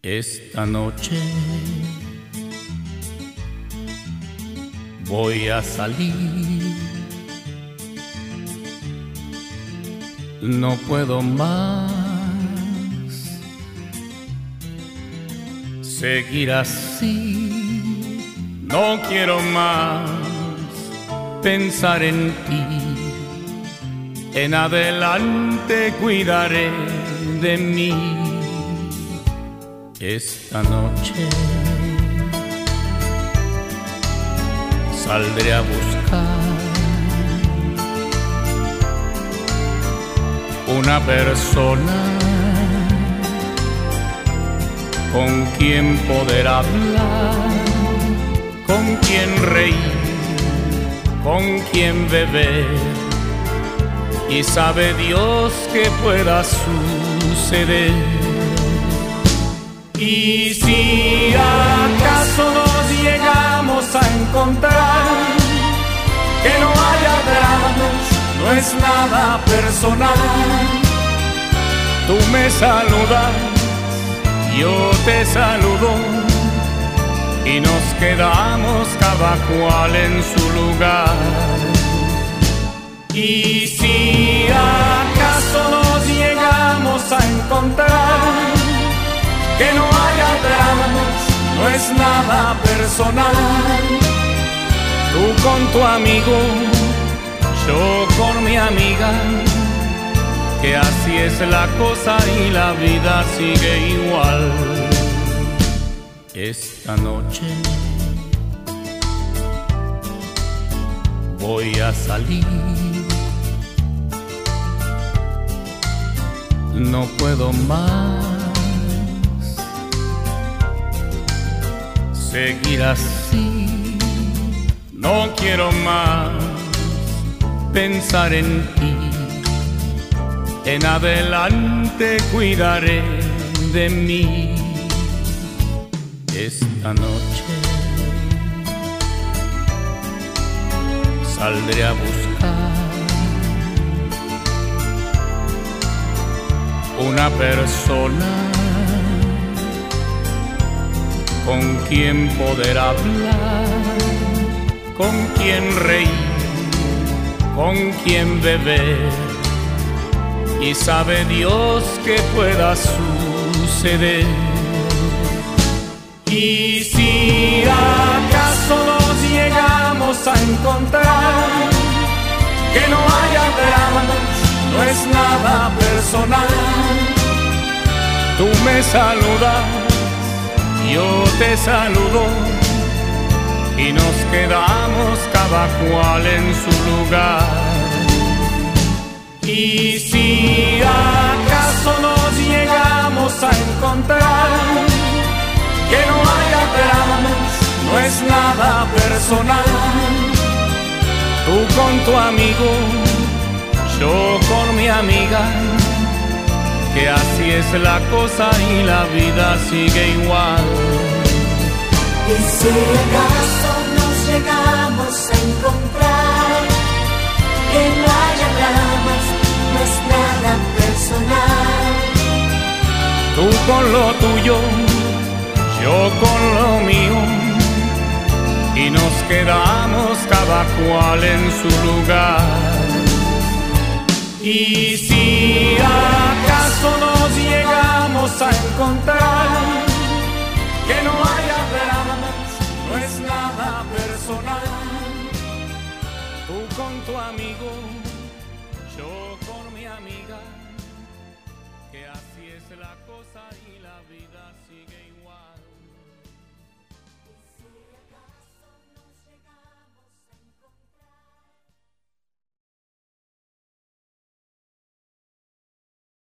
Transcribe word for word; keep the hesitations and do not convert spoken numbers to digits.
Esta noche voy a salir, no puedo más seguir así, no quiero más pensar en ti. En adelante cuidaré de mí. Esta noche saldré a buscar una persona con quien poder hablar, con quien reír, con quien beber, y sabe Dios que pueda suceder. Y si acaso nos llegamos a encontrar, que no haya dramas, no es nada personal. Tú me saludas, yo te saludo, y nos quedamos cada cual en su lugar. Y si acaso nos llegamos a encontrar, que no haya dramas, no es nada personal. Tú con tu amigo, yo con mi amiga, que así es la cosa y la vida sigue igual. Esta noche voy a salir, no puedo más seguir así, no quiero más pensar en ti. En adelante cuidaré de mí. Esta noche saldré a buscar una persona con quien poder hablar, con quien reír, con quien beber, y sabe Dios que pueda suceder. Y si acaso nos llegamos a encontrar, que no haya dramas, no es nada personal. Tú me saludas, yo te saludo, y nos quedamos cada cual en su lugar. Y si acaso nos llegamos a encontrar, que no haya dramas, no es nada personal. Tú con tu amigo, yo con mi amiga, que así es la cosa y la vida sigue igual. Y si acaso nos llegamos a encontrar, que no haya dramas, no es nada personal. Tú con lo tuyo, yo con lo mío, y nos quedamos cada cual en su lugar. Y si acaso nos llegamos a encontrar,